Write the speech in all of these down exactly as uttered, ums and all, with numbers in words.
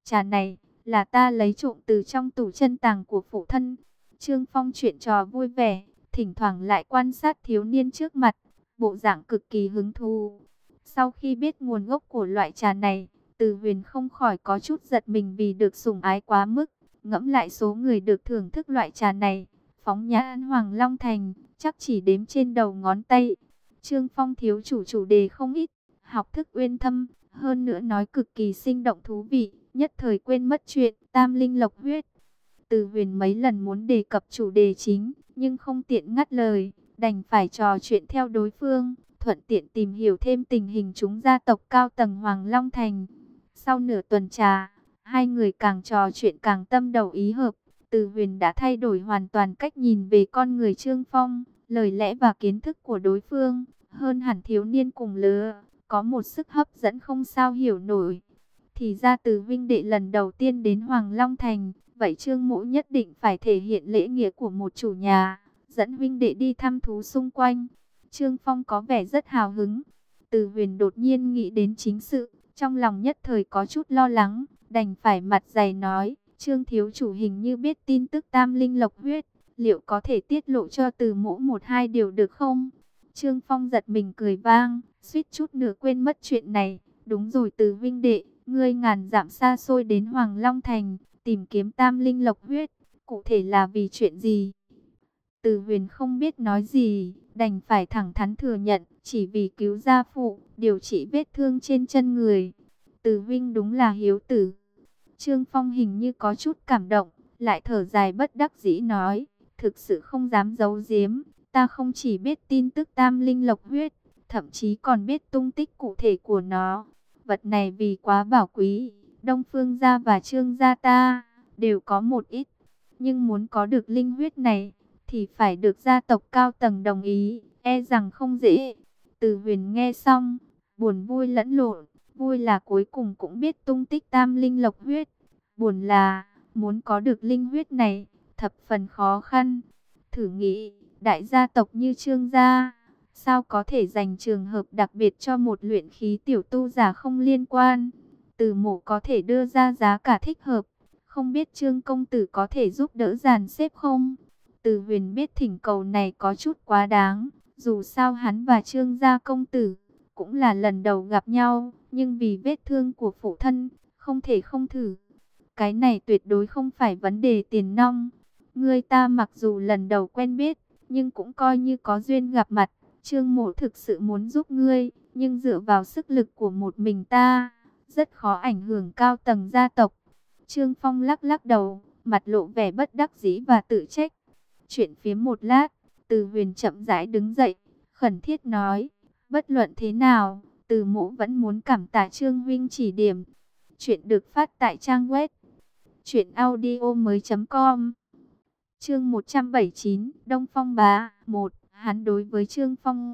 trà này là ta lấy trộm từ trong tủ chân tàng của phụ thân. Trương Phong chuyện trò vui vẻ, thỉnh thoảng lại quan sát thiếu niên trước mặt, bộ dạng cực kỳ hứng thú. Sau khi biết nguồn gốc của loại trà này, Từ Huyền không khỏi có chút giật mình vì được sủng ái quá mức. Ngẫm lại số người được thưởng thức loại trà này, phóng nhãn Hoàng Long Thành, chắc chỉ đếm trên đầu ngón tay. Trương Phong thiếu chủ chủ đề không ít, học thức uyên thâm, hơn nữa nói cực kỳ sinh động thú vị, nhất thời quên mất chuyện tam linh lộc huyết. Từ Huyền mấy lần muốn đề cập chủ đề chính, nhưng không tiện ngắt lời, đành phải trò chuyện theo đối phương, thuận tiện tìm hiểu thêm tình hình chúng gia tộc cao tầng Hoàng Long Thành. Sau nửa tuần trà, hai người càng trò chuyện càng tâm đầu ý hợp. Từ Huyền đã thay đổi hoàn toàn cách nhìn về con người Trương Phong, lời lẽ và kiến thức của đối phương, hơn hẳn thiếu niên cùng lứa, có một sức hấp dẫn không sao hiểu nổi. Thì ra Từ huynh đệ lần đầu tiên đến Hoàng Long Thành, vậy Trương Mỗ nhất định phải thể hiện lễ nghĩa của một chủ nhà, dẫn huynh đệ đi thăm thú xung quanh. Trương Phong có vẻ rất hào hứng. Từ Huyền đột nhiên nghĩ đến chính sự, trong lòng nhất thời có chút lo lắng, đành phải mặt dày nói, Trương thiếu chủ hình như biết tin tức tam linh lộc huyết, liệu có thể tiết lộ cho Từ Mỗ một hai điều được không? Trương Phong giật mình cười vang, suýt chút nữa quên mất chuyện này. Đúng rồi Từ huynh đệ, ngươi ngàn dặm xa xôi đến Hoàng Long Thành, tìm kiếm tam linh lộc huyết, cụ thể là vì chuyện gì? Từ Huyền không biết nói gì, đành phải thẳng thắn thừa nhận, chỉ vì cứu gia phụ, điều trị vết thương trên chân người. Từ huynh đúng là hiếu tử. Trương Phong hình như có chút cảm động, lại thở dài bất đắc dĩ nói, thực sự không dám giấu giếm, ta không chỉ biết tin tức tam linh lộc huyết, thậm chí còn biết tung tích cụ thể của nó. Vật này vì quá bảo quý, Đông Phương gia và Trương gia ta đều có một ít, nhưng muốn có được linh huyết này thì phải được gia tộc cao tầng đồng ý, e rằng không dễ. Từ Huyền nghe xong, buồn vui lẫn lộn, vui là cuối cùng cũng biết tung tích tam linh lộc huyết, buồn là muốn có được linh huyết này thập phần khó khăn. Thử nghĩ, đại gia tộc như Trương gia, sao có thể dành trường hợp đặc biệt cho một luyện khí tiểu tu giả không liên quan? Từ Mộ có thể đưa ra giá cả thích hợp, không biết Trương công tử có thể giúp đỡ dàn xếp không? Từ Huyền biết thỉnh cầu này có chút quá đáng, dù sao hắn và Trương gia công tử cũng là lần đầu gặp nhau, nhưng vì vết thương của phụ thân, không thể không thử. Cái này tuyệt đối không phải vấn đề tiền nong. Ngươi ta mặc dù lần đầu quen biết, nhưng cũng coi như có duyên gặp mặt. Trương Mộ thực sự muốn giúp ngươi, nhưng dựa vào sức lực của một mình ta, rất khó ảnh hưởng cao tầng gia tộc. Trương Phong lắc lắc đầu, mặt lộ vẻ bất đắc dĩ và tự trách. Chuyện phía một lát, Từ Huyền chậm rãi đứng dậy, khẩn thiết nói, bất luận thế nào, Từ Mộ vẫn muốn cảm tạ Trương huynh chỉ điểm. Chuyện được phát tại trang web truyện audio mới chấm com. Chương một trăm bảy mươi chín, Đông Phong bá một. Hắn đối với Trương Phong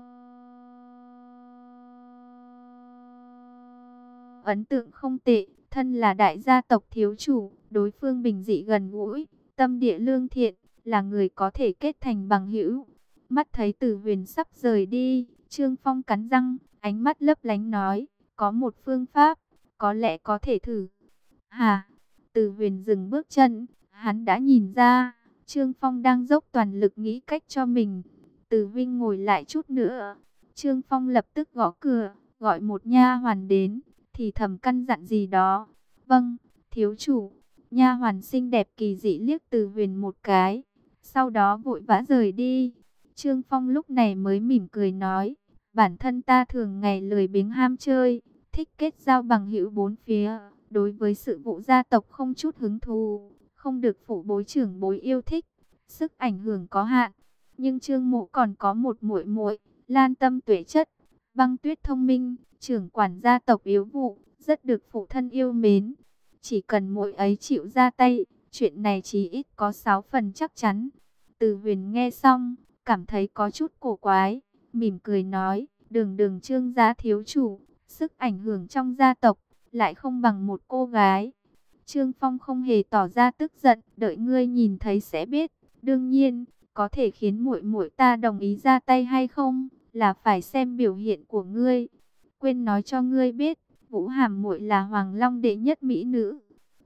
ấn tượng không tệ, thân là đại gia tộc thiếu chủ, đối phương bình dị gần gũi, tâm địa lương thiện, là người có thể kết thành bằng hữu. Mắt thấy Từ Huyền sắp rời đi, Trương Phong cắn răng, ánh mắt lấp lánh nói, có một phương pháp, có lẽ có thể thử. Hà, Từ Huyền dừng bước chân, hắn đã nhìn ra, Trương Phong đang dốc toàn lực nghĩ cách cho mình. Từ Vinh ngồi lại chút nữa. Trương Phong lập tức gõ cửa, gọi một nha hoàn đến, thì thầm căn dặn gì đó. Vâng, thiếu chủ. Nha hoàn xinh đẹp kỳ dị liếc Từ Huyền một cái, sau đó vội vã rời đi. Trương Phong lúc này mới mỉm cười nói, bản thân ta thường ngày lười biếng ham chơi, thích kết giao bằng hữu bốn phía, đối với sự vụ gia tộc không chút hứng thú, không được phụ bối trưởng bối yêu thích, sức ảnh hưởng có hạn. Nhưng Trương Mộ còn có một muội muội, Lan Tâm tuệ chất, Băng Tuyết thông minh, trưởng quản gia tộc yếu vụ, rất được phụ thân yêu mến. Chỉ cần muội ấy chịu ra tay, chuyện này chí ít có sáu phần chắc chắn. Từ Huyền nghe xong, cảm thấy có chút cổ quái, mỉm cười nói, đường đường Trương gia thiếu chủ, sức ảnh hưởng trong gia tộc lại không bằng một cô gái. Trương Phong không hề tỏ ra tức giận, đợi ngươi nhìn thấy sẽ biết. Đương nhiên, có thể khiến muội muội ta đồng ý ra tay hay không, là phải xem biểu hiện của ngươi. Quên nói cho ngươi biết, Vũ Hàm muội là Hoàng Long đệ nhất mỹ nữ.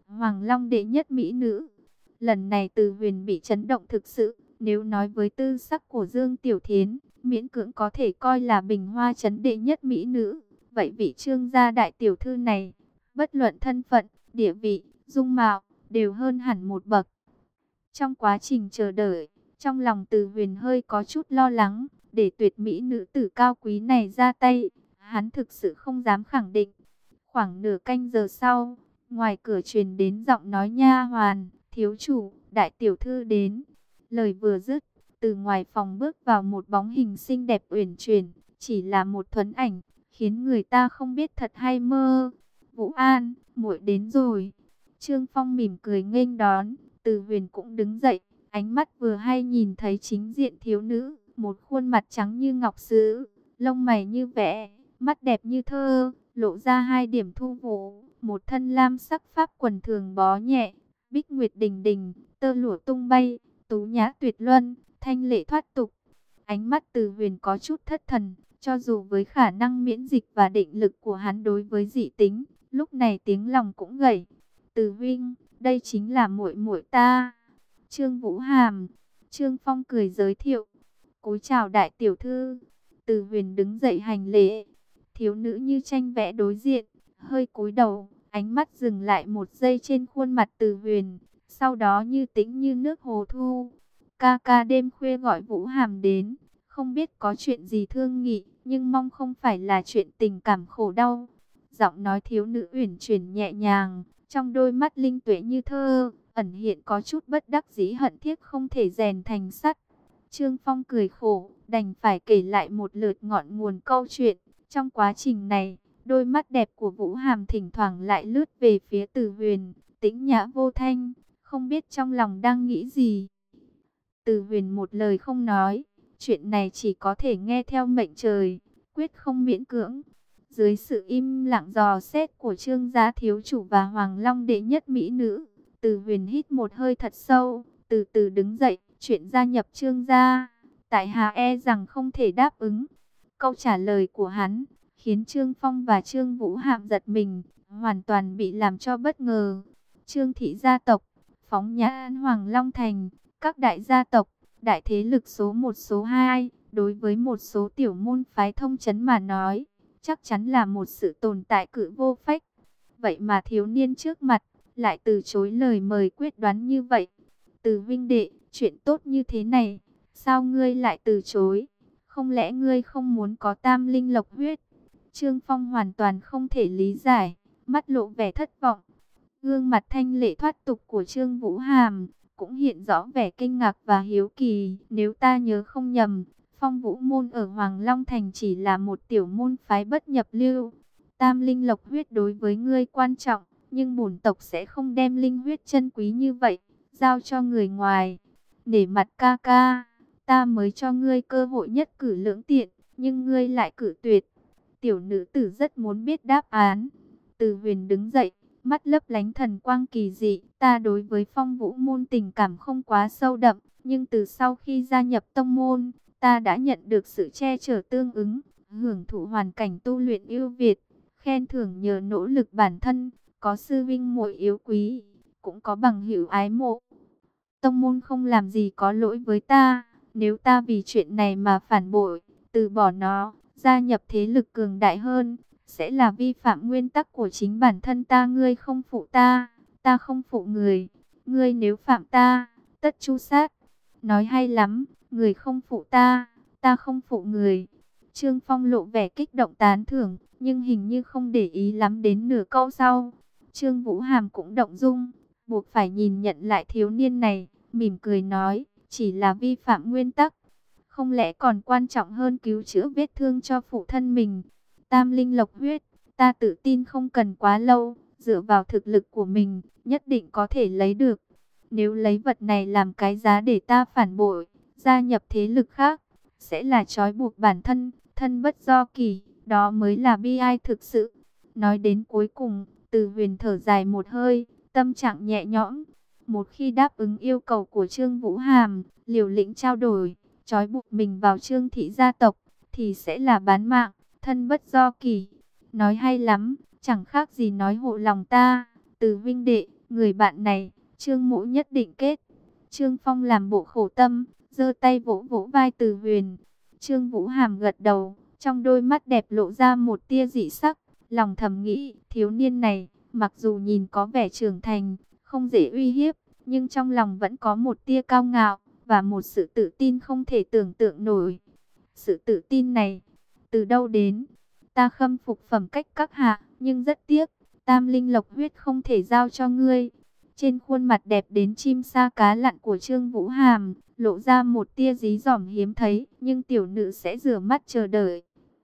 Hoàng Long đệ nhất mỹ nữ. Lần này Từ Huyền bị chấn động thực sự, nếu nói với tư sắc của Dương Tiểu Thiến, miễn cưỡng có thể coi là bình hoa trấn đệ nhất mỹ nữ. Vậy vị Trương gia đại tiểu thư này, bất luận thân phận, địa vị, dung mạo, đều hơn hẳn một bậc. Trong quá trình chờ đợi, trong lòng Từ Huyền hơi có chút lo lắng, để tuyệt mỹ nữ tử cao quý này ra tay, hắn thực sự không dám khẳng định. Khoảng nửa canh giờ sau, ngoài cửa truyền đến giọng nói nha hoàn, thiếu chủ, đại tiểu thư đến. Lời vừa dứt, từ ngoài phòng bước vào một bóng hình xinh đẹp uyển chuyển, chỉ là một thuấn ảnh, khiến người ta không biết thật hay mơ. Vũ An, muội đến rồi. Trương Phong mỉm cười nghênh đón, Từ Huyền cũng đứng dậy, ánh mắt vừa hay nhìn thấy chính diện thiếu nữ, một khuôn mặt trắng như ngọc sứ, lông mày như vẽ, mắt đẹp như thơ, lộ ra hai điểm thu vụ, một thân lam sắc pháp quần thường bó nhẹ, bích nguyệt đình đình, tơ lụa tung bay, tú nhã tuyệt luân, thanh lệ thoát tục. Ánh mắt Từ Huyền có chút thất thần, cho dù với khả năng miễn dịch và định lực của hắn đối với dị tính, lúc này tiếng lòng cũng gầy. Từ huynh, đây chính là muội muội ta, Trương Vũ Hàm. Trương Phong cười giới thiệu. Cúi chào đại tiểu thư. Từ Huyền đứng dậy hành lễ. Thiếu nữ như tranh vẽ đối diện, hơi cúi đầu, ánh mắt dừng lại một giây trên khuôn mặt Từ Huyền, sau đó như tĩnh như nước hồ thu. Ca ca đêm khuya gọi Vũ Hàm đến, không biết có chuyện gì thương nghị, nhưng mong không phải là chuyện tình cảm khổ đau. Giọng nói thiếu nữ uyển chuyển nhẹ nhàng, trong đôi mắt linh tuệ như thơ, ẩn hiện có chút bất đắc dĩ hận tiếc không thể rèn thành sắt. Trương Phong cười khổ, đành phải kể lại một lượt ngọn nguồn câu chuyện. Trong quá trình này, đôi mắt đẹp của Vũ Hàm thỉnh thoảng lại lướt về phía Từ Huyền, tĩnh nhã vô thanh, không biết trong lòng đang nghĩ gì. Từ Huyền một lời không nói, chuyện này chỉ có thể nghe theo mệnh trời, quyết không miễn cưỡng. Dưới sự im lặng dò xét của Trương gia thiếu chủ và Hoàng Long đệ nhất mỹ nữ, Từ Huyền hít một hơi thật sâu, từ từ đứng dậy. Chuyện gia nhập Trương gia, tại hạ e rằng không thể đáp ứng. Câu trả lời của hắn khiến Trương Phong và Trương Vũ Hàm giật mình, hoàn toàn bị làm cho bất ngờ. Trương thị gia tộc, phóng nhãn Hoàng Long Thành, các đại gia tộc, đại thế lực số một số hai, đối với một số tiểu môn phái thông trấn mà nói, chắc chắn là một sự tồn tại cự vô phách. Vậy mà thiếu niên trước mặt lại từ chối lời mời quyết đoán như vậy. Từ huynh đệ, chuyện tốt như thế này, sao ngươi lại từ chối? Không lẽ ngươi không muốn có tam linh lộc huyết? Trương Phong hoàn toàn không thể lý giải, mắt lộ vẻ thất vọng. Gương mặt thanh lệ thoát tục của Trương Vũ Hàm cũng hiện rõ vẻ kinh ngạc và hiếu kỳ. Nếu ta nhớ không nhầm, Phong Vũ môn ở Hoàng Long Thành chỉ là một tiểu môn phái bất nhập lưu. Tam linh lộc huyết đối với ngươi quan trọng, nhưng bổn tộc sẽ không đem linh huyết chân quý như vậy giao cho người ngoài. Nể mặt ca ca, ta mới cho ngươi cơ hội nhất cử lưỡng tiện, nhưng ngươi lại cử tuyệt. Tiểu nữ tử rất muốn biết đáp án. Từ Huyền đứng dậy, mắt lấp lánh thần quang kỳ dị. Ta đối với Phong Vũ môn tình cảm không quá sâu đậm, nhưng từ sau khi gia nhập tông môn, ta đã nhận được sự che chở tương ứng, hưởng thụ hoàn cảnh tu luyện ưu việt, khen thưởng nhờ nỗ lực bản thân, có sư vinh muội yếu quý, cũng có bằng hữu ái mộ. Tông môn không làm gì có lỗi với ta, nếu ta vì chuyện này mà phản bội, từ bỏ nó, gia nhập thế lực cường đại hơn, sẽ là vi phạm nguyên tắc của chính bản thân ta. Ngươi không phụ ta, ta không phụ người, ngươi nếu phạm ta, tất chu sát. Nói hay lắm, người không phụ ta, ta không phụ người. Trương Phong lộ vẻ kích động tán thưởng, nhưng hình như không để ý lắm đến nửa câu sau. Trương Vũ Hàm cũng động dung, buộc phải nhìn nhận lại thiếu niên này, mỉm cười nói, chỉ là vi phạm nguyên tắc, không lẽ còn quan trọng hơn cứu chữa vết thương cho phụ thân mình. Tam linh lộc huyết, ta tự tin không cần quá lâu, dựa vào thực lực của mình, nhất định có thể lấy được. Nếu lấy vật này làm cái giá để ta phản bội, gia nhập thế lực khác, sẽ là trói buộc bản thân, thân bất do kỳ, đó mới là bi ai thực sự. Nói đến cuối cùng, Từ Huyền thở dài một hơi, tâm trạng nhẹ nhõm. Một khi đáp ứng yêu cầu của Trương Vũ Hàm, liều lĩnh trao đổi, trói buộc mình vào Trương thị gia tộc, thì sẽ là bán mạng, thân bất do kỳ. Nói hay lắm, chẳng khác gì nói hộ lòng ta. Từ huynh đệ, Người bạn này, Trương Mỗ nhất định kết. Trương Phong làm bộ khổ tâm, giơ tay vỗ vỗ vai Từ Huyền. Trương Vũ Hàm gật đầu, trong đôi mắt đẹp lộ ra một tia dị sắc, lòng thầm nghĩ, thiếu niên này, mặc dù nhìn có vẻ trưởng thành, không dễ uy hiếp, nhưng trong lòng vẫn có một tia cao ngạo, và một sự tự tin không thể tưởng tượng nổi. Sự tự tin này, từ đâu đến? Ta khâm phục phẩm cách các hạ, nhưng rất tiếc, tam linh lộc huyết không thể giao cho ngươi. Trên khuôn mặt đẹp đến chim sa cá lặn của Trương Vũ Hàm, lộ ra một tia dí dỏm hiếm thấy, nhưng tiểu nữ sẽ rửa mắt chờ đợi.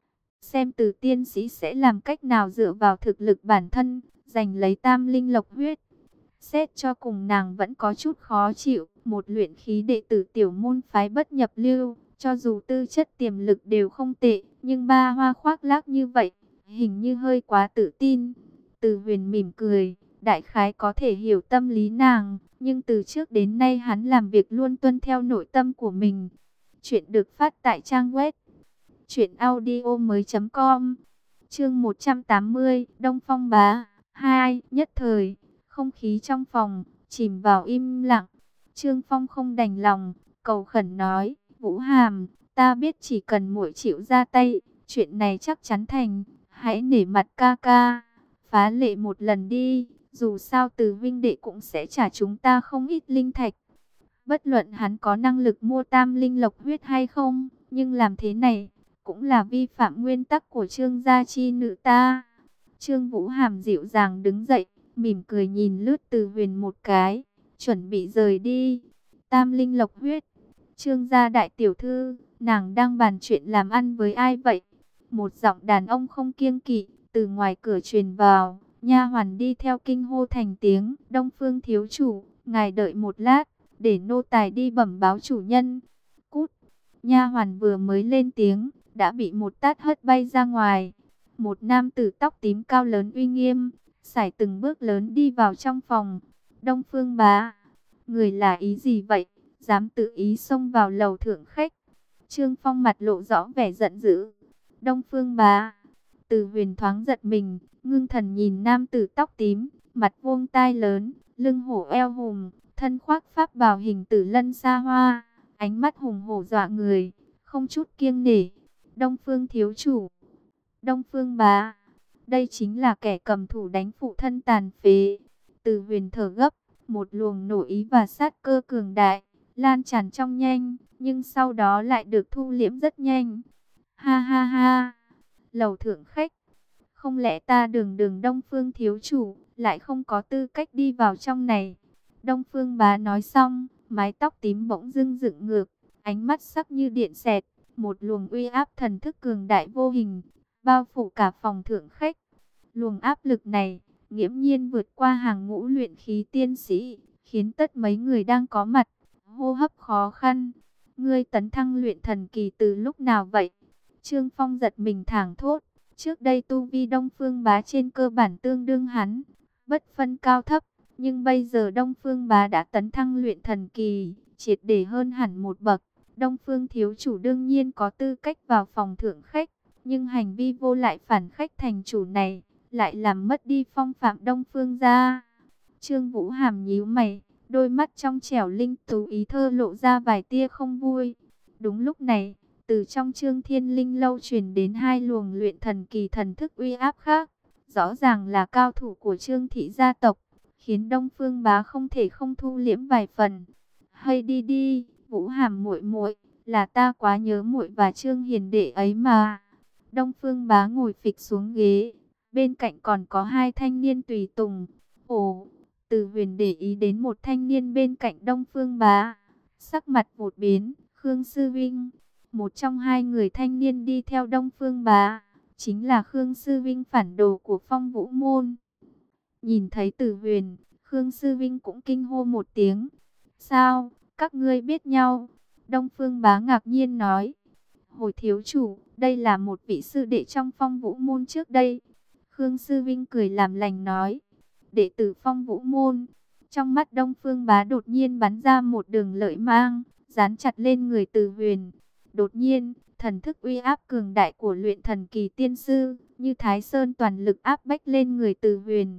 Xem từ tiên sĩ sẽ làm cách nào dựa vào thực lực bản thân, giành lấy tam linh lộc huyết. Xét cho cùng nàng vẫn có chút khó chịu, một luyện khí đệ tử tiểu môn phái bất nhập lưu, cho dù tư chất tiềm lực đều không tệ, nhưng ba hoa khoác lác như vậy, hình như hơi quá tự tin. Từ Huyền mỉm cười, đại khái có thể hiểu tâm lý nàng, nhưng từ trước đến nay hắn làm việc luôn tuân theo nội tâm của mình. Chuyện được phát tại trang web truyện audio mới.com. Chương một trăm tám mươi, Đông Phong Bá hai. Nhất thời, không khí trong phòng chìm vào im lặng. Trương Phong không đành lòng, cầu khẩn nói: "Vũ Hàm, ta biết chỉ cần muội chịu ra tay, chuyện này chắc chắn thành. Hãy nể mặt ca ca, phá lệ một lần đi, dù sao Từ huynh đệ cũng sẽ trả chúng ta không ít linh thạch." Bất luận hắn có năng lực mua tam linh lộc huyết hay không, nhưng làm thế này cũng là vi phạm nguyên tắc của Trương gia chi nữ ta. Trương Vũ Hàm dịu dàng đứng dậy, mỉm cười nhìn lướt Từ Huyền một cái, chuẩn bị rời đi. Tam linh lộc huyết, Trương gia đại tiểu thư, nàng đang bàn chuyện làm ăn với ai vậy? Một giọng đàn ông không kiêng kỵ từ ngoài cửa truyền vào. Nha hoàn đi theo kinh hô thành tiếng: "Đông Phương thiếu chủ, ngài đợi một lát, để nô tài đi bẩm báo chủ nhân." Cút! Nha hoàn vừa mới lên tiếng, đã bị một tát hất bay ra ngoài. Một nam tử tóc tím cao lớn uy nghiêm, sải từng bước lớn đi vào trong phòng. "Đông Phương bá, người là ý gì vậy? Dám tự ý xông vào lầu thượng khách?" Trương Phong mặt lộ rõ vẻ giận dữ. "Đông Phương bá." Từ Huyền thoáng giật mình, ngưng thần nhìn nam tử tóc tím, mặt vuông tai lớn, lưng hổ eo hùng, thân khoác pháp bào hình tử lân xa hoa, ánh mắt hùng hổ dọa người, không chút kiêng nể. "Đông Phương thiếu chủ, Đông Phương bá." Đây chính là kẻ cầm thủ đánh phụ thân tàn phế. Từ Huyền thở gấp, một luồng nộ ý và sát cơ cường đại lan tràn trong nhanh, nhưng sau đó lại được thu liễm rất nhanh. "Ha ha ha, lầu thượng khách, không lẽ ta đường đường Đông Phương thiếu chủ lại không có tư cách đi vào trong này?" Đông Phương bá nói xong, mái tóc tím bỗng dưng dựng ngược, ánh mắt sắc như điện xẹt, một luồng uy áp thần thức cường đại vô hình bao phủ cả phòng thượng khách. Luồng áp lực này nghiễm nhiên vượt qua hàng ngũ luyện khí tiên sĩ, khiến tất mấy người đang có mặt hô hấp khó khăn. "Ngươi tấn thăng luyện thần kỳ từ lúc nào vậy?" Trương Phong giật mình thảng thốt. Trước đây tu vi Đông Phương bá trên cơ bản tương đương hắn, bất phân cao thấp, nhưng bây giờ Đông Phương bá đã tấn thăng luyện thần kỳ, triệt để hơn hẳn một bậc. Đông Phương thiếu chủ đương nhiên có tư cách vào phòng thượng khách, nhưng hành vi vô lại phản khách thành chủ này lại làm mất đi phong phạm Đông Phương gia. Trương Vũ Hàm nhíu mày, đôi mắt trong trẻo linh tú ý thơ lộ ra vài tia không vui. Đúng lúc này, từ trong Trương Thiên Linh lâu truyền đến hai luồng luyện thần kỳ thần thức uy áp khác, rõ ràng là cao thủ của Trương thị gia tộc, khiến Đông Phương bá không thể không thu liễm vài phần. "Hay đi đi, Vũ Hàm muội muội, là ta quá nhớ muội và Trương hiền đệ ấy mà." Đông Phương bá ngồi phịch xuống ghế, bên cạnh còn có hai thanh niên tùy tùng. Ồ, Từ Huyền để ý đến một thanh niên bên cạnh Đông Phương bá, sắc mặt vụt biến. Khương Sư Vinh, một trong hai người thanh niên đi theo Đông Phương bá, chính là Khương Sư Vinh phản đồ của Phong Vũ môn. Nhìn thấy Từ Huyền, Khương Sư Vinh cũng kinh hô một tiếng. "Sao, các ngươi biết nhau?" Đông Phương bá ngạc nhiên nói. "Hồi thiếu chủ, đây là một vị sư đệ trong Phong Vũ môn trước đây." Khương Sư Vinh cười làm lành nói. "Đệ tử Phong Vũ môn?" Trong mắt Đông Phương bá đột nhiên bắn ra một đường lợi mang, dán chặt lên người Từ Huyền. Đột nhiên, thần thức uy áp cường đại của luyện thần kỳ tiên sư như Thái Sơn toàn lực áp bách lên người Từ Huyền.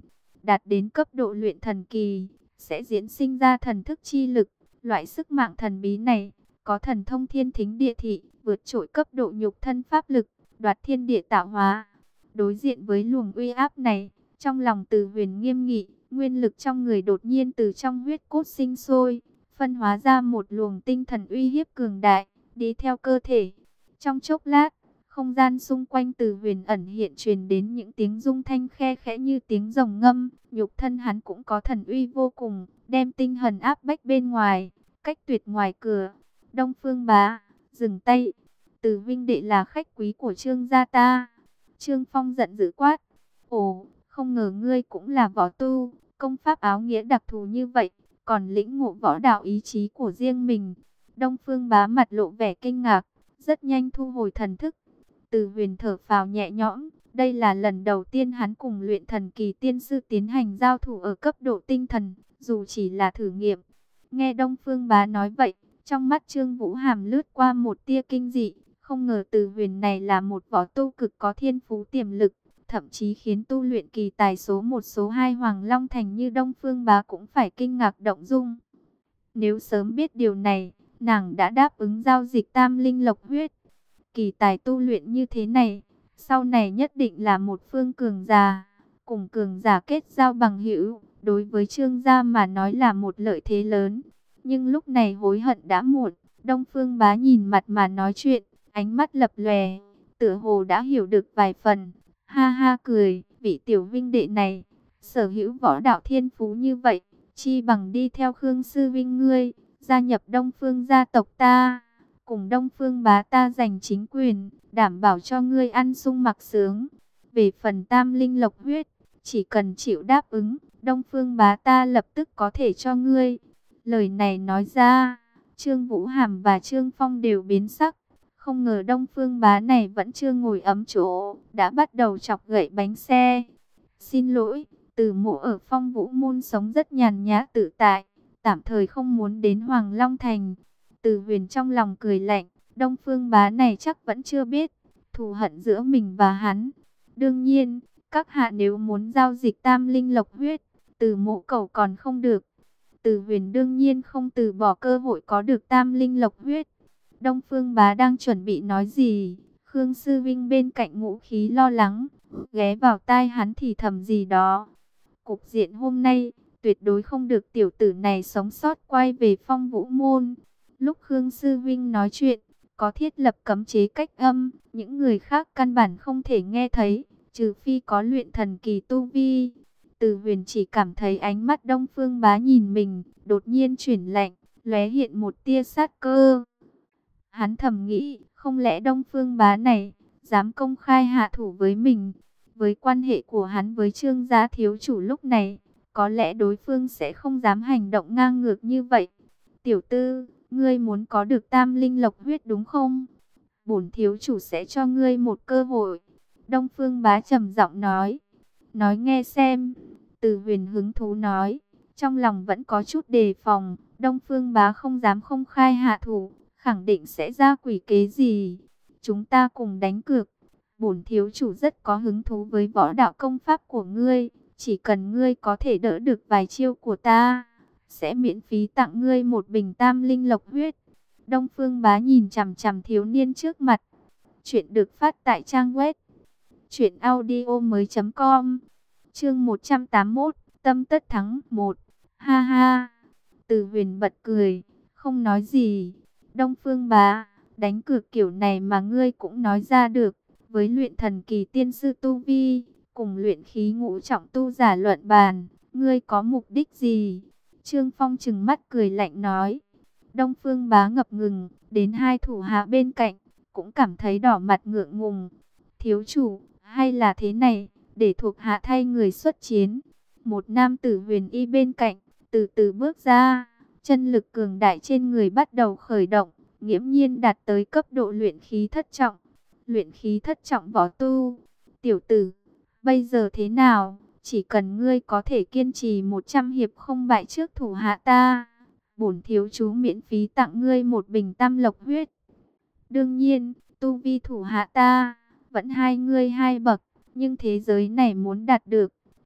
đạt đến cấp độ luyện thần kỳ, sẽ diễn sinh ra thần thức chi lực. Loại sức mạnh thần bí này, có thần thông thiên thính địa thị, vượt trội cấp độ nhục thân pháp lực, đoạt thiên địa tạo hóa. Đối diện với luồng uy áp này, trong lòng Từ Huyền nghiêm nghị, nguyên lực trong người đột nhiên từ trong huyết cốt sinh sôi, phân hóa ra một luồng tinh thần uy hiếp cường đại, đi theo cơ thể. Trong chốc lát, không gian xung quanh Từ Huyền ẩn hiện truyền đến những tiếng rung thanh khe khẽ như tiếng rồng ngâm, nhục thân hắn cũng có thần uy vô cùng, đem tinh thần áp bách bên ngoài, cách tuyệt ngoài cửa. Đông Phương Bá, dừng tay, Từ huynh đệ là khách quý của Trương gia ta. Trương Phong giận dữ quát, ồ, không ngờ ngươi cũng là võ tu, công pháp áo nghĩa đặc thù như vậy, còn lĩnh ngộ võ đạo ý chí của riêng mình. Đông Phương Bá mặt lộ vẻ kinh ngạc, rất nhanh thu hồi thần thức. Từ Huyền thở phào nhẹ nhõm, đây là lần đầu tiên hắn cùng luyện thần kỳ tiên sư tiến hành giao thủ ở cấp độ tinh thần, dù chỉ là thử nghiệm. Nghe Đông Phương Bá nói vậy, trong mắt Trương Vũ Hàm lướt qua một tia kinh dị, không ngờ Từ Huyền này là một võ tu cực có thiên phú tiềm lực, thậm chí khiến tu luyện kỳ tài số một số hai Hoàng Long Thành như Đông Phương Bá cũng phải kinh ngạc động dung. Nếu sớm biết điều này, nàng đã đáp ứng giao dịch tam linh lộc huyết. Kỳ tài tu luyện như thế này, sau này nhất định là một phương cường giả, cùng cường giả kết giao bằng hữu, đối với Trương gia mà nói là một lợi thế lớn. Nhưng lúc này hối hận đã muộn. Đông Phương Bá nhìn mặt mà nói chuyện, ánh mắt lập lòe, tựa hồ đã hiểu được vài phần. Ha ha cười, vị tiểu vinh đệ này, sở hữu võ đạo thiên phú như vậy, chi bằng đi theo Khương sư vinh ngươi, gia nhập Đông Phương gia tộc ta, cùng Đông Phương Bá ta giành chính quyền, đảm bảo cho ngươi ăn sung mặc sướng. Về phần tam linh lộc huyết, chỉ cần chịu đáp ứng, Đông Phương Bá ta lập tức có thể cho ngươi. Lời này nói ra, Trương Vũ Hàm và Trương Phong đều biến sắc. Không ngờ Đông Phương Bá này vẫn chưa ngồi ấm chỗ, đã bắt đầu chọc gậy bánh xe. Xin lỗi, Từ Mộ ở Phong Vũ Môn sống rất nhàn nhã tự tại, tạm thời không muốn đến Hoàng Long Thành. Từ Huyền trong lòng cười lạnh, Đông Phương Bá này chắc vẫn chưa biết thù hận giữa mình và hắn. Đương nhiên, các hạ nếu muốn giao dịch tam linh lộc huyết, Từ Mộ cầu còn không được. Từ Huyền đương nhiên không từ bỏ cơ hội có được tam linh lộc huyết. Đông Phương Bá đang chuẩn bị nói gì, Khương Sư Vinh bên cạnh ngũ khí lo lắng, ghé vào tai hắn thì thầm gì đó. Cục diện hôm nay, tuyệt đối không được tiểu tử này sống sót quay về Phong Vũ Môn. Lúc Khương Sư Vinh nói chuyện, có thiết lập cấm chế cách âm, những người khác căn bản không thể nghe thấy, trừ phi có luyện thần kỳ tu vi. Từ Huyền chỉ cảm thấy ánh mắt Đông Phương Bá nhìn mình, đột nhiên chuyển lạnh, lóe hiện một tia sát cơ. Hắn thầm nghĩ, không lẽ Đông Phương Bá này dám công khai hạ thủ với mình? Với quan hệ của hắn với Trương gia thiếu chủ lúc này, có lẽ đối phương sẽ không dám hành động ngang ngược như vậy. Tiểu tư, ngươi muốn có được tam linh lộc huyết đúng không? Bổn thiếu chủ sẽ cho ngươi một cơ hội. Đông Phương Bá trầm giọng nói. Nói nghe xem. Từ Huyền hứng thú nói. Trong lòng vẫn có chút đề phòng. Đông Phương Bá không dám không khai hạ thủ, khẳng định sẽ ra quỷ kế gì. Chúng ta cùng đánh cược. Bổn thiếu chủ rất có hứng thú với võ đạo công pháp của ngươi. Chỉ cần ngươi có thể đỡ được vài chiêu của ta, sẽ miễn phí tặng ngươi một bình tam linh lộc huyết. Đông Phương Bá nhìn chằm chằm thiếu niên trước mặt. Chuyện được phát tại trang web truyện audio mới chấm com. Chương một trăm tám mươi mốt, Tâm tất thắng một. Ha ha. Từ Huyền bật cười, không nói gì. Đông Phương Bá, đánh cược kiểu này mà ngươi cũng nói ra được. Với luyện thần kỳ tiên sư tu vi, cùng luyện khí ngũ trọng tu giả luận bàn, ngươi có mục đích gì? Trương Phong trừng mắt cười lạnh nói. Đông Phương Bá ngập ngừng, đến hai thủ hạ bên cạnh, cũng cảm thấy đỏ mặt ngượng ngùng. Thiếu chủ, hay là thế này, để thuộc hạ thay người xuất chiến. Một nam tử huyền y bên cạnh, từ từ bước ra, chân lực cường đại trên người bắt đầu khởi động, nghiễm nhiên đạt tới cấp độ luyện khí thất trọng. Luyện khí thất trọng võ tu. Tiểu tử, bây giờ thế nào? Chỉ cần ngươi có thể kiên trì một trăm hiệp không bại trước thủ hạ ta, bổn thiếu chú miễn phí tặng ngươi một bình tam lộc huyết. Đương nhiên, tu vi thủ hạ ta vẫn hai ngươi hai bậc, nhưng thế giới này muốn đạt được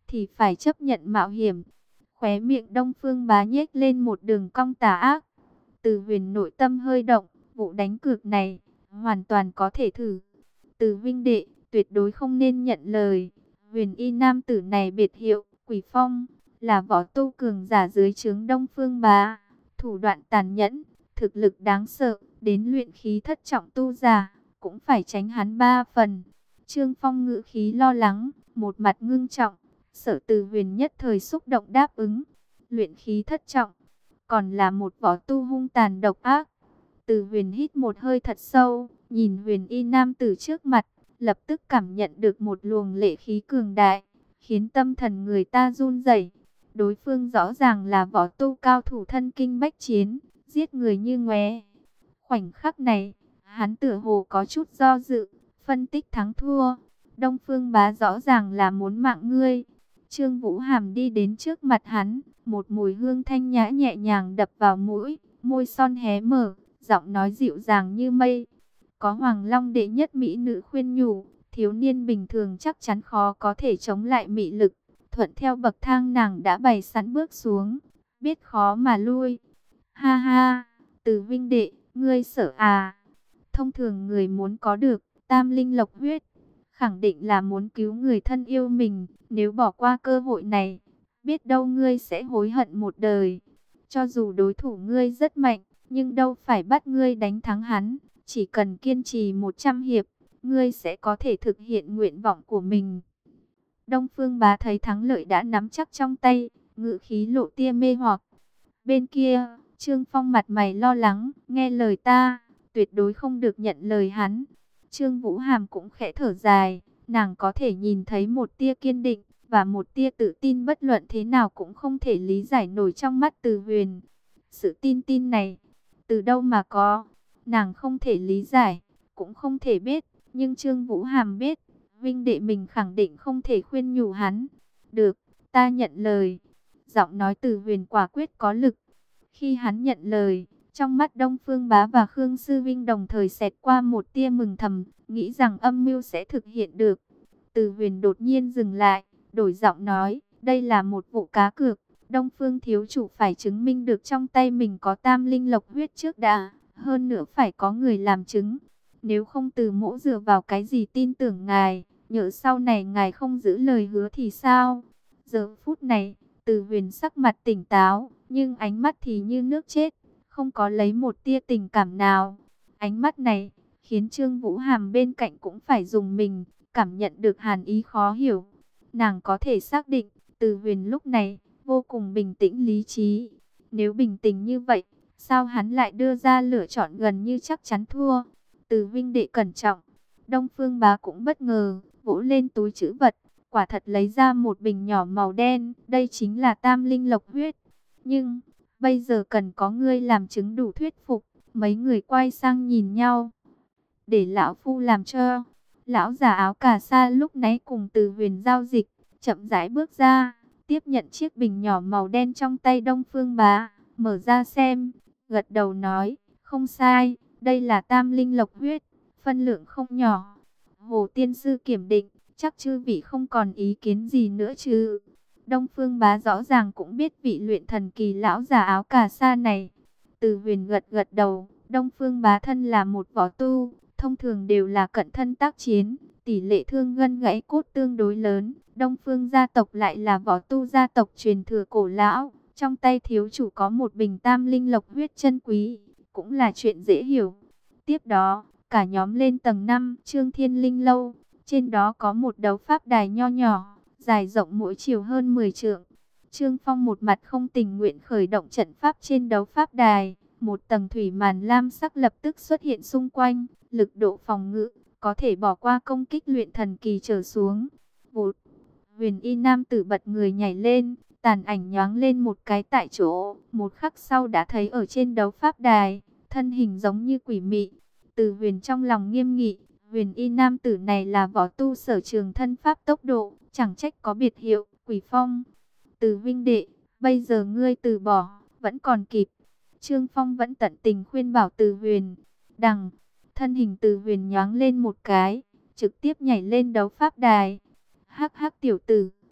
thì phải chấp nhận mạo hiểm. Khóe miệng Đông Phương Bá nhếch lên một đường cong tà ác. Từ Huyền nội tâm hơi động, vụ đánh cược này hoàn toàn có thể thử. Từ huynh đệ, tuyệt đối không nên nhận lời. Huyền y nam tử này biệt hiệu Quỷ Phong, là võ tu cường giả dưới trướng Đông Phương Bá, thủ đoạn tàn nhẫn, thực lực đáng sợ, đến luyện khí thất trọng tu giả cũng phải tránh hắn ba phần. Trương Phong ngữ khí lo lắng, một mặt ngưng trọng. Sở Từ Huyền nhất thời xúc động đáp ứng. Luyện khí thất trọng, còn là một võ tu hung tàn độc ác. Từ Huyền hít một hơi thật sâu, nhìn huyền y nam tử trước mặt, lập tức cảm nhận được một luồng lệ khí cường đại, khiến tâm thần người ta run rẩy. Đối phương rõ ràng là võ tu cao thủ thân kinh bách chiến, giết người như ngoé. Khoảnh khắc này, hắn tựa hồ có chút do dự, phân tích thắng thua. Đông Phương Bá rõ ràng là muốn mạng ngươi. Trương Vũ Hàm đi đến trước mặt hắn, một mùi hương thanh nhã nhẹ nhàng đập vào mũi, môi son hé mở, giọng nói dịu dàng như mây. Có Hoàng Long đệ nhất mỹ nữ khuyên nhủ, thiếu niên bình thường chắc chắn khó có thể chống lại mị lực. Thuận theo bậc thang nàng đã bày sẵn bước xuống, biết khó mà lui. Ha ha, Từ huynh đệ, ngươi sợ à? Thông thường người muốn có được tam linh lộc huyết, khẳng định là muốn cứu người thân yêu mình. Nếu bỏ qua cơ hội này, biết đâu ngươi sẽ hối hận một đời. Cho dù đối thủ ngươi rất mạnh, nhưng đâu phải bắt ngươi đánh thắng hắn. Chỉ cần kiên trì một trăm hiệp, ngươi sẽ có thể thực hiện nguyện vọng của mình. Đông Phương Bá thấy thắng lợi đã nắm chắc trong tay, ngữ khí lộ tia mê hoặc. Bên kia, Trương Phong mặt mày lo lắng, nghe lời ta, tuyệt đối không được nhận lời hắn. Trương Vũ Hàm cũng khẽ thở dài, nàng có thể nhìn thấy một tia kiên định và một tia tự tin bất luận thế nào cũng không thể lý giải nổi trong mắt Từ Huyền. Sự tin tin này, từ đâu mà có? Nàng không thể lý giải, cũng không thể biết, nhưng Trương Vũ Hàm biết, huynh đệ mình khẳng định không thể khuyên nhủ hắn. Được, ta nhận lời. Giọng nói Từ Huyền quả quyết có lực. Khi hắn nhận lời, trong mắt Đông Phương Bá và Khương Sư Vinh đồng thời xẹt qua một tia mừng thầm, nghĩ rằng âm mưu sẽ thực hiện được. Từ Huyền đột nhiên dừng lại, đổi giọng nói, đây là một vụ cá cược. Đông Phương thiếu chủ phải chứng minh được trong tay mình có tam linh lộc huyết trước đã, hơn nữa phải có người làm chứng. Nếu không Từ mỗ dựa vào cái gì tin tưởng ngài, nhỡ sau này ngài không giữ lời hứa thì sao? Giờ phút này, Từ Huyền sắc mặt tỉnh táo, nhưng ánh mắt thì như nước chết, không có lấy một tia tình cảm nào. Ánh mắt này khiến Trương Vũ Hàm bên cạnh cũng phải dùng mình, cảm nhận được hàn ý khó hiểu. Nàng có thể xác định, Từ Huyền lúc này vô cùng bình tĩnh lý trí. Nếu bình tĩnh như vậy, sao hắn lại đưa ra lựa chọn gần như chắc chắn thua? Từ huynh đệ cẩn trọng. Đông Phương Bá cũng bất ngờ, vỗ lên túi trữ vật, quả thật lấy ra một bình nhỏ màu đen, đây chính là tam linh lộc huyết. Nhưng bây giờ cần có ngươi làm chứng đủ thuyết phục. Mấy người quay sang nhìn nhau. Để lão phu làm cho. Lão già áo cà sa lúc nãy cùng Từ Huyền giao dịch, chậm rãi bước ra, tiếp nhận chiếc bình nhỏ màu đen trong tay Đông Phương Bá, mở ra xem, gật đầu nói, không sai, đây là tam linh lộc huyết, phân lượng không nhỏ. Hồ tiên sư kiểm định, chắc chư vị không còn ý kiến gì nữa chứ? Đông Phương Bá rõ ràng cũng biết vị luyện thần kỳ lão già áo cà sa này. Từ Huyền gật gật đầu, Đông Phương Bá thân là một võ tu, thông thường đều là cận thân tác chiến, tỷ lệ thương gân gãy cốt tương đối lớn. Đông Phương gia tộc lại là võ tu gia tộc truyền thừa cổ lão, trong tay thiếu chủ có một bình tam linh lộc huyết chân quý, cũng là chuyện dễ hiểu. Tiếp đó, cả nhóm lên tầng năm Trương Thiên Linh lâu, trên đó có một đấu pháp đài nho nhỏ, dài rộng mỗi chiều hơn mười trượng. Trương Phong một mặt không tình nguyện khởi động trận pháp trên đấu pháp đài, một tầng thủy màn lam sắc lập tức xuất hiện xung quanh, lực độ phòng ngự có thể bỏ qua công kích luyện thần kỳ trở xuống. Vụt, huyền y nam tử bật người nhảy lên, tàn ảnh nhoáng lên một cái tại chỗ, một khắc sau đã thấy ở trên đấu pháp đài, thân hình giống như quỷ mị. Từ Huyền trong lòng nghiêm nghị, huyền y nam tử này là võ tu sở trường thân pháp tốc độ, chẳng trách có biệt hiệu Quỷ Phong. Từ huynh đệ, bây giờ ngươi từ bỏ, vẫn còn kịp. Trương Phong vẫn tận tình khuyên bảo Từ Huyền. Đằng, thân hình Từ Huyền nhoáng lên một cái, trực tiếp nhảy lên đấu pháp đài. Hắc hắc tiểu tử,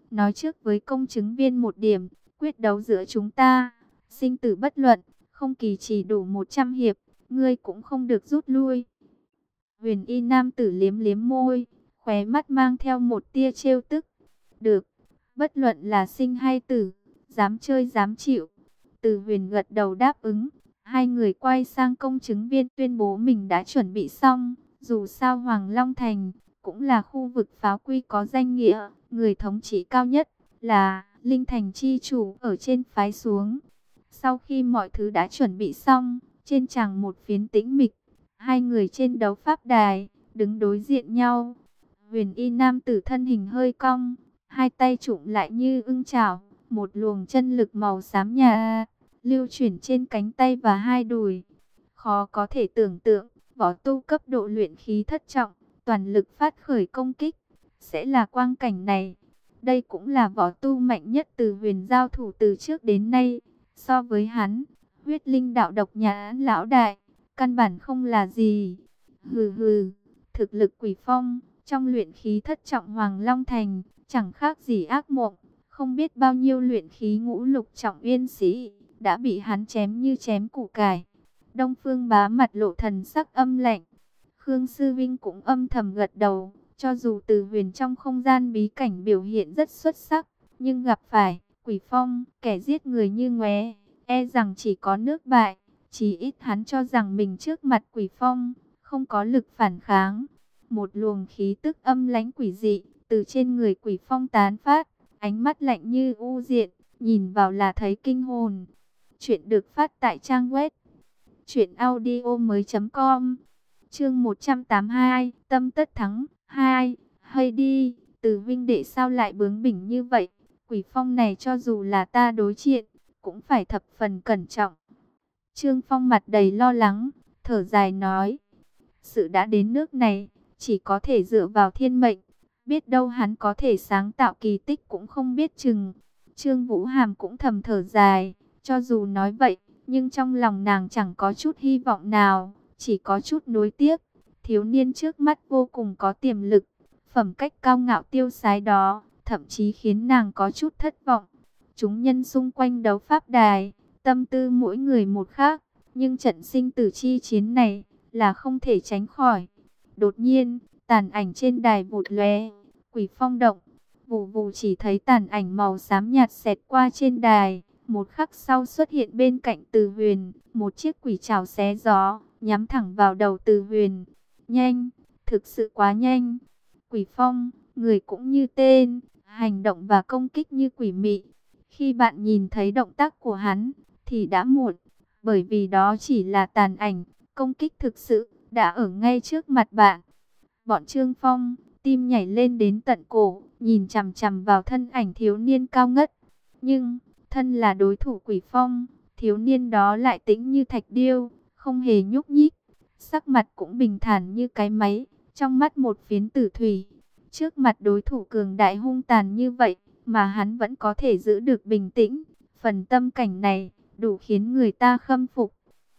nói trước với công chứng viên một điểm, quyết đấu giữa chúng ta, sinh tử bất luận, không kỳ chỉ đủ một trăm hiệp, ngươi cũng không được rút lui. Huyền y nam tử liếm liếm môi, khóe mắt mang theo một tia trêu tức. Được, bất luận là sinh hay tử, dám chơi dám chịu. Từ Huyền gật đầu đáp ứng, hai người quay sang công chứng viên tuyên bố mình đã chuẩn bị xong. Dù sao Hoàng Long Thành cũng là khu vực pháo quy có danh nghĩa, người thống trị cao nhất là Linh Thành chi chủ ở trên phái xuống. Sau khi mọi thứ đã chuẩn bị xong, trên tràng một phiến tĩnh mịch, hai người trên đấu pháp đài đứng đối diện nhau. Huyền y nam tử thân hình hơi cong, hai tay trụm lại như ưng chảo, một luồng chân lực màu xám nhà lưu chuyển trên cánh tay và hai đùi. Khó có thể tưởng tượng, võ tu cấp độ luyện khí thất trọng, toàn lực phát khởi công kích, sẽ là quang cảnh này. Đây cũng là võ tu mạnh nhất từ Huyền giao thủ từ trước đến nay. So với hắn, huyết linh đạo độc nhà lão đại, căn bản không là gì. Hừ hừ, thực lực Quỷ Phong, trong luyện khí thất trọng Hoàng Long Thành, chẳng khác gì ác mộng. Không biết bao nhiêu luyện khí ngũ lục trọng uyên sĩ, đã bị hắn chém như chém củ cải. Đông Phương Bá mặt lộ thần sắc âm lạnh. Khương Sư Vinh cũng âm thầm gật đầu. Cho dù Từ Huyền trong không gian bí cảnh biểu hiện rất xuất sắc, nhưng gặp phải Quỷ Phong, kẻ giết người như ngoé, e rằng chỉ có nước bại. Chỉ ít hắn cho rằng mình trước mặt Quỷ Phong, không có lực phản kháng. Một luồng khí tức âm lãnh quỷ dị, từ trên người Quỷ Phong tán phát, ánh mắt lạnh như u diện, nhìn vào là thấy kinh hồn. Chuyện được phát tại trang web truyện audio mới com. Chương một trăm tám mươi hai, Tâm Tất Thắng hai. Hay đi, Từ huynh đệ sao lại bướng bỉnh như vậy? Quỷ Phong này cho dù là ta đối diện, cũng phải thập phần cẩn trọng. Trương Phong mặt đầy lo lắng, thở dài nói: sự đã đến nước này, chỉ có thể dựa vào thiên mệnh. Biết đâu hắn có thể sáng tạo kỳ tích cũng không biết chừng. Trương Vũ Hàm cũng thầm thở dài. Cho dù nói vậy, nhưng trong lòng nàng chẳng có chút hy vọng nào, chỉ có chút nuối tiếc. Thiếu niên trước mắt vô cùng có tiềm lực, phẩm cách cao ngạo tiêu sái đó, thậm chí khiến nàng có chút thất vọng. Chúng nhân xung quanh đấu pháp đài, tâm tư mỗi người một khác, nhưng trận sinh tử chi chiến này là không thể tránh khỏi. Đột nhiên, tàn ảnh trên đài vụt lóe, Quỷ Phong động, vù vù chỉ thấy tàn ảnh màu xám nhạt xẹt qua trên đài. Một khắc sau xuất hiện bên cạnh Từ Huyền, một chiếc quỷ trảo xé gió, nhắm thẳng vào đầu Từ Huyền. Nhanh, thực sự quá nhanh. Quỷ Phong, người cũng như tên, hành động và công kích như quỷ mị. Khi bạn nhìn thấy động tác của hắn, thì đã muộn, bởi vì đó chỉ là tàn ảnh, công kích thực sự đã ở ngay trước mặt bạn. Bọn Trương Phong, tim nhảy lên đến tận cổ, nhìn chằm chằm vào thân ảnh thiếu niên cao ngất. Nhưng thân là đối thủ Quỷ Phong, thiếu niên đó lại tĩnh như thạch điêu, không hề nhúc nhích, sắc mặt cũng bình thản như cái máy, trong mắt một phiến tử thủy. Trước mặt đối thủ cường đại hung tàn như vậy, mà hắn vẫn có thể giữ được bình tĩnh, phần tâm cảnh này đủ khiến người ta khâm phục.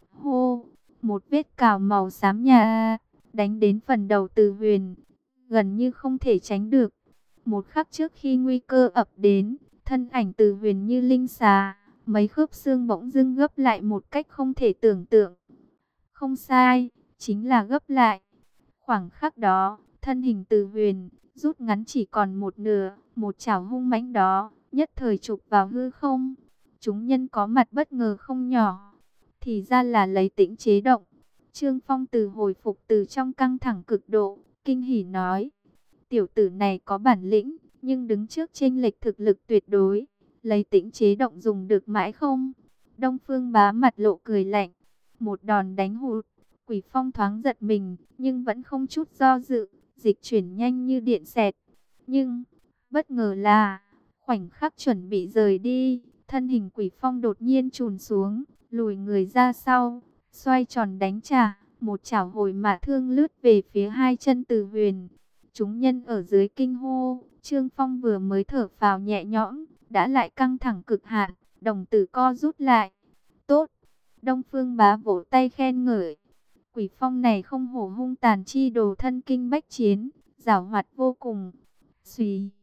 Hô, một vết cào màu xám nhà đánh đến phần đầu Từ Huyền, gần như không thể tránh được. Một khắc trước khi nguy cơ ập đến, thân ảnh Từ Huyền như linh xà, mấy khớp xương bỗng dưng gấp lại một cách không thể tưởng tượng. Không sai, chính là gấp lại. Khoảng khắc đó, thân hình Từ Huyền rút ngắn chỉ còn một nửa, một chảo hung mãnh đó nhất thời chụp vào hư không. Chúng nhân có mặt bất ngờ không nhỏ, thì ra là lấy tĩnh chế động. Trương Phong từ hồi phục từ trong căng thẳng cực độ, kinh hỉ nói: tiểu tử này có bản lĩnh, nhưng đứng trước chênh lệch thực lực tuyệt đối, lấy tĩnh chế động dùng được mãi không? Đông Phương Bá mặt lộ cười lạnh, một đòn đánh hụt. Quỷ Phong thoáng giật mình, nhưng vẫn không chút do dự, dịch chuyển nhanh như điện xẹt. Nhưng bất ngờ là, khoảnh khắc chuẩn bị rời đi, thân hình Quỷ Phong đột nhiên chùn xuống, lùi người ra sau, xoay tròn đánh trả, một chảo hồi mã thương lướt về phía hai chân Từ Huyền. Chúng nhân ở dưới kinh hô. Trương Phong vừa mới thở phào nhẹ nhõm, đã lại căng thẳng cực hạn, đồng tử co rút lại. Tốt! Đông Phương Bá vỗ tay khen ngợi. Quỷ Phong này không hổ hung tàn chi đồ thân kinh bách chiến, giảo hoạt vô cùng. Xùy!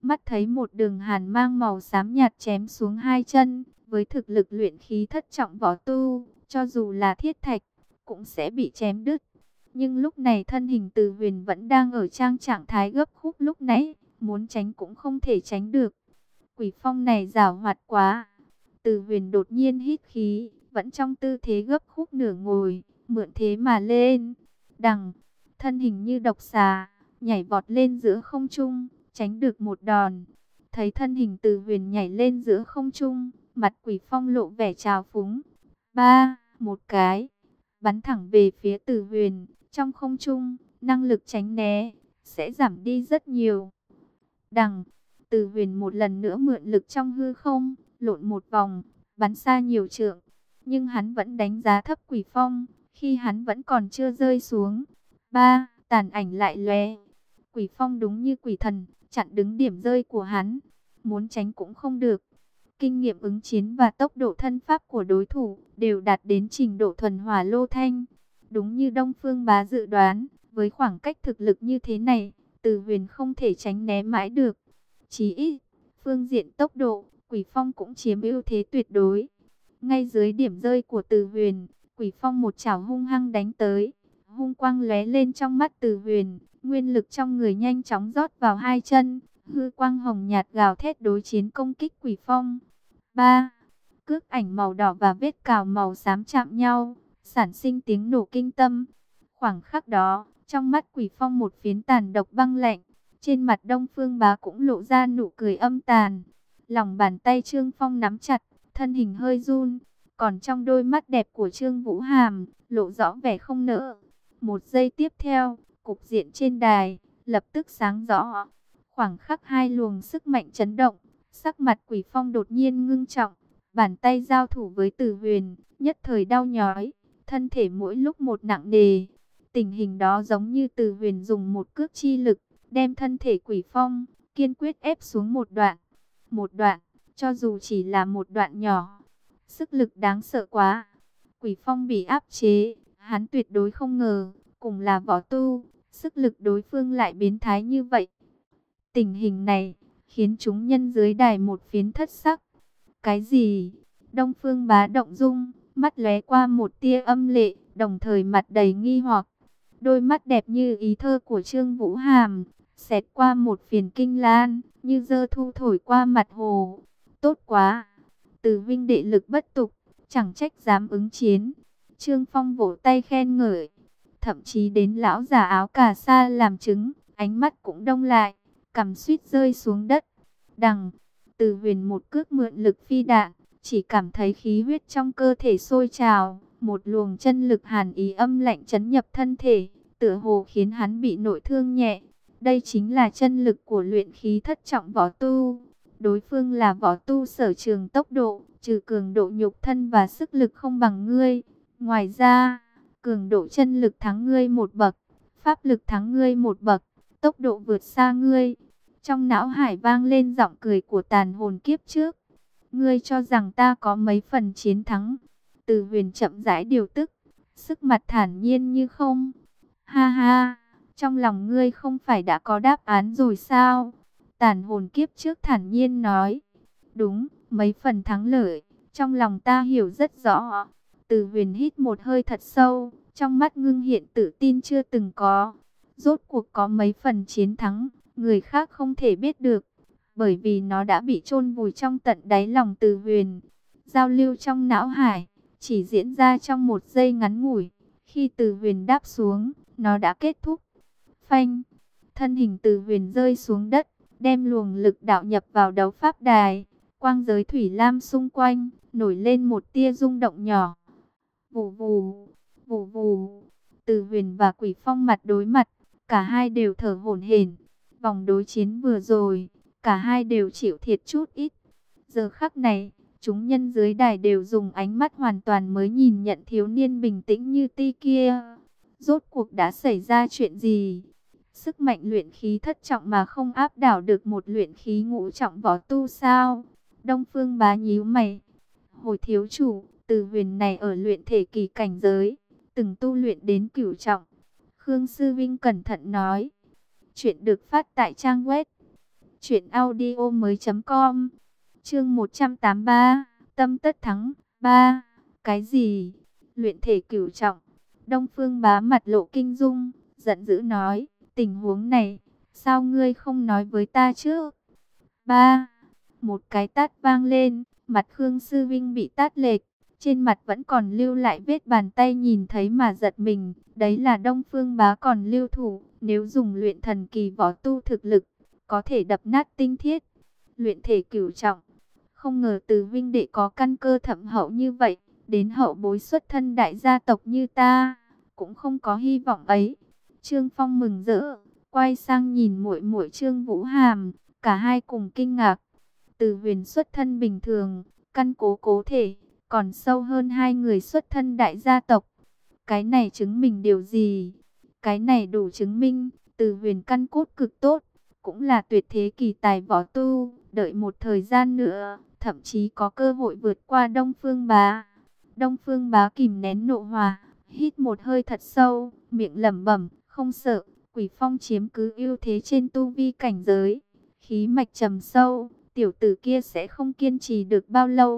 mắt thấy một đường hàn mang màu xám nhạt chém xuống hai chân. Với thực lực luyện khí thất trọng võ tu, cho dù là thiết thạch, cũng sẽ bị chém đứt. Nhưng lúc này thân hình Từ Huyền vẫn đang ở trang trạng thái gấp khúc lúc nãy, muốn tránh cũng không thể tránh được. Quỷ phong này giảo hoạt quá. Từ Huyền đột nhiên hít khí, vẫn trong tư thế gấp khúc nửa ngồi, mượn thế mà lên. Đằng, thân hình như độc xà, nhảy vọt lên giữa không trung, tránh được một đòn. Thấy thân hình Từ Huyền nhảy lên giữa không trung, mặt quỷ phong lộ vẻ trào phúng. Ba, một cái, bắn thẳng về phía Từ Huyền. Trong không trung, năng lực tránh né sẽ giảm đi rất nhiều. Đằng, Từ Huyền một lần nữa mượn lực trong hư không, lộn một vòng, bắn xa nhiều trượng. Nhưng hắn vẫn đánh giá thấp quỷ phong, khi hắn vẫn còn chưa rơi xuống. Ba, tàn ảnh lại lóe. Quỷ phong đúng như quỷ thần, chặn đứng điểm rơi của hắn. Muốn tránh cũng không được. Kinh nghiệm ứng chiến và tốc độ thân pháp của đối thủ đều đạt đến trình độ thuần hỏa lô thanh. Đúng như Đông Phương Bá dự đoán, với khoảng cách thực lực như thế này, Từ Huyền không thể tránh né mãi được. Chỉ ít, phương diện tốc độ, Quỷ Phong cũng chiếm ưu thế tuyệt đối. Ngay dưới điểm rơi của Từ Huyền, Quỷ Phong một chảo hung hăng đánh tới. Hung quang lóe lên trong mắt Từ Huyền, nguyên lực trong người nhanh chóng rót vào hai chân. Hư quang hồng nhạt gào thét đối chiến công kích Quỷ Phong. Ba, cước ảnh màu đỏ và vết cào màu xám chạm nhau, sản sinh tiếng nổ kinh tâm. Khoảng khắc đó, trong mắt Quỷ Phong một phiến tàn độc băng lạnh, trên mặt Đông Phương Bá cũng lộ ra nụ cười âm tàn. Lòng bàn tay Trương Phong nắm chặt, thân hình hơi run, còn trong đôi mắt đẹp của Trương Vũ Hàm lộ rõ vẻ không nỡ. Một giây tiếp theo, cục diện trên đài lập tức sáng rõ. Khoảng khắc hai luồng sức mạnh chấn động, sắc mặt Quỷ Phong đột nhiên ngưng trọng, bàn tay giao thủ với Từ Huyền, nhất thời đau nhói, thân thể mỗi lúc một nặng nề. Tình hình đó giống như Từ Huyền dùng một cước chi lực, đem thân thể Quỷ Phong kiên quyết ép xuống một đoạn. Một đoạn, cho dù chỉ là một đoạn nhỏ, sức lực đáng sợ quá. Quỷ Phong bị áp chế, hắn tuyệt đối không ngờ, cùng là võ tu, sức lực đối phương lại biến thái như vậy. Tình hình này khiến chúng nhân dưới đài một phiến thất sắc. Cái gì? Đông Phương Bá động dung, mắt lóe qua một tia âm lệ, đồng thời mặt đầy nghi hoặc. Đôi mắt đẹp như ý thơ của Trương Vũ Hàm, xẹt qua một phiền kinh lan, như dơ thu thổi qua mặt hồ. Tốt quá! Từ huynh đệ lực bất tục, chẳng trách dám ứng chiến. Trương Phong vỗ tay khen ngợi, thậm chí đến lão già áo cà sa làm chứng, ánh mắt cũng đông lại, cằm suýt rơi xuống đất. Đằng, Từ Huyền một cước mượn lực phi đạn, chỉ cảm thấy khí huyết trong cơ thể sôi trào, một luồng chân lực hàn ý âm lạnh chấn nhập thân thể, tựa hồ khiến hắn bị nội thương nhẹ. Đây chính là chân lực của luyện khí thất trọng võ tu. Đối phương là võ tu sở trường tốc độ, trừ cường độ nhục thân và sức lực không bằng ngươi. Ngoài ra, cường độ chân lực thắng ngươi một bậc, pháp lực thắng ngươi một bậc, tốc độ vượt xa ngươi. Trong não hải vang lên giọng cười của tàn hồn kiếp trước. Ngươi cho rằng ta có mấy phần chiến thắng? Từ Huyền chậm rãi điều tức, sức mặt thản nhiên như không. Ha ha, trong lòng ngươi không phải đã có đáp án rồi sao? Tàn hồn kiếp trước thản nhiên nói. Đúng, mấy phần thắng lợi, trong lòng ta hiểu rất rõ. Từ Huyền hít một hơi thật sâu, trong mắt ngưng hiện tự tin chưa từng có. Rốt cuộc có mấy phần chiến thắng, người khác không thể biết được, bởi vì nó đã bị chôn vùi trong tận đáy lòng Từ Huyền. Giao lưu trong não hải chỉ diễn ra trong một giây ngắn ngủi. Khi Từ Huyền đáp xuống, nó đã kết thúc. Phanh, thân hình Từ Huyền rơi xuống đất, đem luồng lực đạo nhập vào đấu pháp đài. Quang giới thủy lam xung quanh nổi lên một tia rung động nhỏ. Vù vù, vù vù. Từ Huyền và Quỷ Phong mặt đối mặt, cả hai đều thở hổn hển. Vòng đối chiến vừa rồi, cả hai đều chịu thiệt chút ít. Giờ khắc này, chúng nhân dưới đài đều dùng ánh mắt hoàn toàn mới nhìn nhận thiếu niên bình tĩnh như ti kia. Rốt cuộc đã xảy ra chuyện gì? Sức mạnh luyện khí thất trọng mà không áp đảo được một luyện khí ngũ trọng võ tu sao? Đông Phương Bá nhíu mày. Hồi thiếu chủ, Từ Huyền này ở luyện thể kỳ cảnh giới, từng tu luyện đến cửu trọng. Khương Sư Vinh cẩn thận nói. Chuyện được phát tại trang web Chuyện audio mới com. Chương một trăm tám mươi ba. Tâm tất thắng. Ba. Cái gì? Luyện thể cửu trọng. Đông Phương Bá mặt lộ kinh dung, giận dữ nói, tình huống này, sao ngươi không nói với ta trước? Ba. Một cái tát vang lên, mặt Khương Sư Vinh bị tát lệch, trên mặt vẫn còn lưu lại vết bàn tay nhìn thấy mà giật mình. Đấy là Đông Phương Bá còn lưu thủ, nếu dùng luyện thần kỳ võ tu thực lực, có thể đập nát tinh thiết. Luyện thể cửu trọng, không ngờ Từ Vinh đệ có căn cơ thâm hậu như vậy, đến hậu bối xuất thân đại gia tộc như ta, cũng không có hy vọng ấy. Trương Phong mừng rỡ, quay sang nhìn muội muội Trương Vũ Hàm, cả hai cùng kinh ngạc. Từ Huyền xuất thân bình thường, căn cố cố thể, còn sâu hơn hai người xuất thân đại gia tộc. Cái này chứng minh điều gì? Cái này đủ chứng minh, Từ Huyền căn cốt cực tốt, cũng là tuyệt thế kỳ tài võ tu, đợi một thời gian nữa, thậm chí có cơ hội vượt qua Đông Phương Bá. Đông Phương Bá kìm nén nộ hỏa, hít một hơi thật sâu, miệng lẩm bẩm, không sợ, Quỷ Phong chiếm cứ ưu thế trên tu vi cảnh giới, khí mạch trầm sâu, tiểu tử kia sẽ không kiên trì được bao lâu.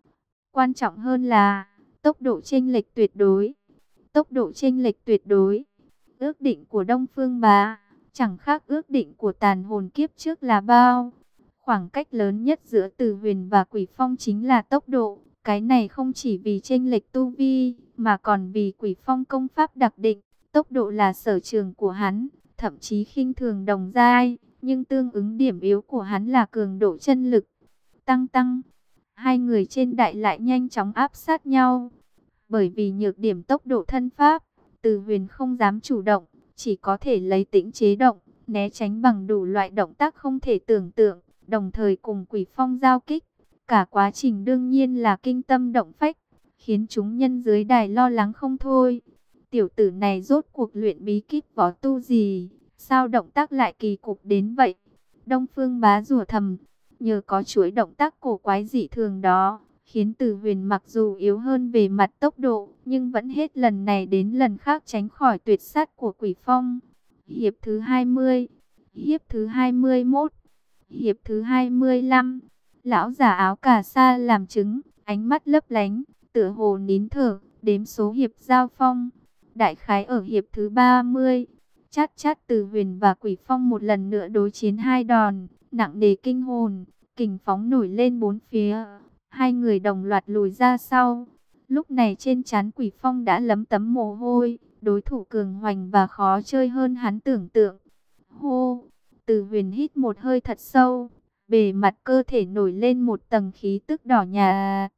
Quan trọng hơn là tốc độ chênh lệch tuyệt đối. Tốc độ chênh lệch tuyệt đối. Ước định của Đông Phương Bá chẳng khác ước định của tàn hồn kiếp trước là bao. Khoảng cách lớn nhất giữa Từ Huyền và Quỷ Phong chính là tốc độ. Cái này không chỉ vì chênh lệch tu vi, mà còn vì Quỷ Phong công pháp đặc định. Tốc độ là sở trường của hắn, thậm chí khinh thường đồng giai, nhưng tương ứng điểm yếu của hắn là cường độ chân lực. Tăng tăng, hai người trên đại lại nhanh chóng áp sát nhau. Bởi vì nhược điểm tốc độ thân pháp, Từ Huyền không dám chủ động, chỉ có thể lấy tĩnh chế động, né tránh bằng đủ loại động tác không thể tưởng tượng, đồng thời cùng Quỷ Phong giao kích. Cả quá trình đương nhiên là kinh tâm động phách, khiến chúng nhân dưới đài lo lắng không thôi. Tiểu tử này rốt cuộc luyện bí kíp võ tu gì, sao động tác lại kỳ cục đến vậy? Đông Phương Bá rủa thầm, nhờ có chuỗi động tác cổ quái dị thường đó, khiến Từ Huyền mặc dù yếu hơn về mặt tốc độ, nhưng vẫn hết lần này đến lần khác tránh khỏi tuyệt sát của Quỷ Phong. Hiệp thứ hai mươi, hiệp thứ hai mươi mốt, hiệp thứ hai mươi lăm. Lão giả áo cà sa làm chứng, ánh mắt lấp lánh, tựa hồ nín thở, đếm số hiệp giao phong. Đại khái ở hiệp thứ ba mươi, chát chát Từ Huyền và Quỷ Phong một lần nữa đối chiến hai đòn, nặng nề kinh hồn, kình phóng nổi lên bốn phía. Hai người đồng loạt lùi ra sau. Lúc này trên trán Quỷ Phong đã lấm tấm mồ hôi, đối thủ cường hoành và khó chơi hơn hắn tưởng tượng. Hô, Từ Huyền hít một hơi thật sâu, bề mặt cơ thể nổi lên một tầng khí tức đỏ nhà.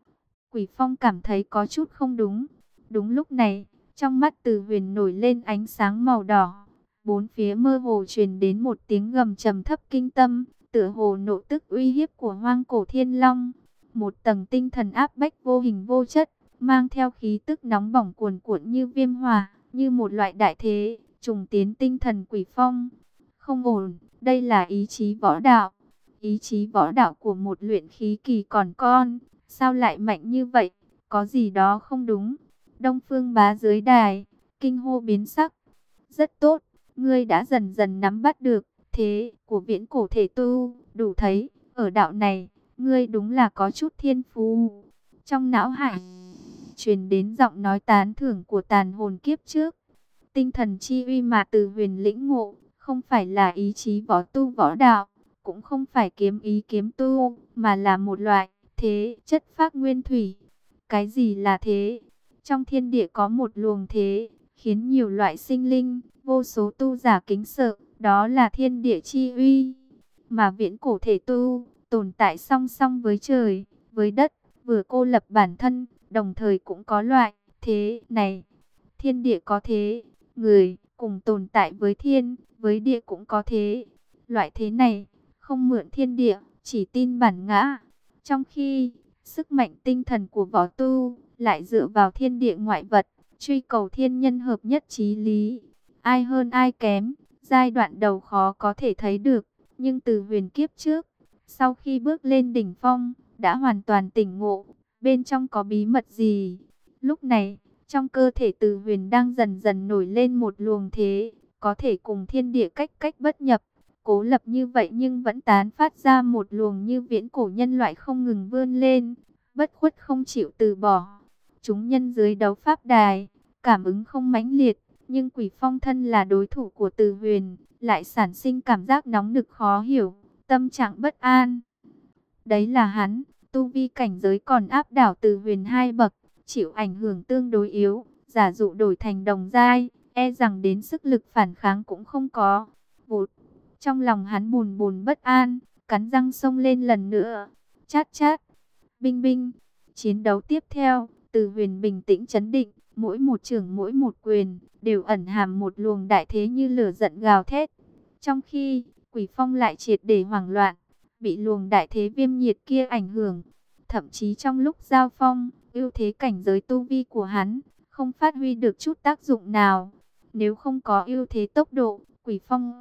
Quỷ Phong cảm thấy có chút không đúng. Đúng lúc này, trong mắt Từ Huyền nổi lên ánh sáng màu đỏ. Bốn phía mơ hồ truyền đến một tiếng gầm trầm thấp kinh tâm, tựa hồ nộ tức uy hiếp của hoang cổ thiên long. Một tầng tinh thần áp bách vô hình vô chất, mang theo khí tức nóng bỏng cuồn cuộn như viêm hỏa, như một loại đại thế, trùng tiến tinh thần Quỷ Phong. Không ổn, đây là ý chí võ đạo. Ý chí võ đạo của một luyện khí kỳ còn con, sao lại mạnh như vậy? Có gì đó không đúng. Đông Phương Bá dưới đài, kinh hô biến sắc. Rất tốt, ngươi đã dần dần nắm bắt được thế của viễn cổ thể tu, đủ thấy, ở đạo này, ngươi đúng là có chút thiên phú. Trong não hải, truyền đến giọng nói tán thưởng của tàn hồn kiếp trước. Tinh thần chi uy mà Từ Huyền lĩnh ngộ, không phải là ý chí võ tu võ đạo, cũng không phải kiếm ý kiếm tu, mà là một loại thế chất phác nguyên thủy. Cái gì là thế? Trong thiên địa có một luồng thế, khiến nhiều loại sinh linh, vô số tu giả kính sợ, đó là thiên địa chi uy. Mà viễn cổ thể tu, tồn tại song song với trời, với đất, vừa cô lập bản thân, đồng thời cũng có loại thế này. Thiên địa có thế, người cùng tồn tại với thiên, với địa cũng có thế. Loại thế này, không mượn thiên địa, chỉ tin bản ngã. Trong khi, sức mạnh tinh thần của võ tu, lại dựa vào thiên địa ngoại vật, truy cầu thiên nhân hợp nhất chí lý. Ai hơn ai kém, giai đoạn đầu khó có thể thấy được, nhưng Từ Huyền kiếp trước, sau khi bước lên đỉnh phong, đã hoàn toàn tỉnh ngộ, bên trong có bí mật gì. Lúc này, trong cơ thể Từ Huyền đang dần dần nổi lên một luồng thế, có thể cùng thiên địa cách cách bất nhập, cố lập như vậy nhưng vẫn tán phát ra một luồng như viễn cổ nhân loại không ngừng vươn lên, bất khuất không chịu từ bỏ. Chúng nhân dưới đấu pháp đài, cảm ứng không mãnh liệt, nhưng Quỷ Phong thân là đối thủ của Từ Huyền, lại sản sinh cảm giác nóng nực khó hiểu, tâm trạng bất an. Đấy là hắn, tu vi cảnh giới còn áp đảo Từ Huyền hai bậc, chịu ảnh hưởng tương đối yếu, giả dụ đổi thành đồng giai, e rằng đến sức lực phản kháng cũng không có. Vụt, trong lòng hắn bùn bùn bất an, cắn răng xông lên lần nữa. Chát chát, binh binh, chiến đấu tiếp theo, Từ Huyền bình tĩnh trấn định, mỗi một chưởng mỗi một quyền, đều ẩn hàm một luồng đại thế như lửa giận gào thét. Trong khi, Quỷ Phong lại triệt để hoảng loạn, bị luồng đại thế viêm nhiệt kia ảnh hưởng. Thậm chí trong lúc giao phong, ưu thế cảnh giới tu vi của hắn không phát huy được chút tác dụng nào. Nếu không có ưu thế tốc độ, Quỷ Phong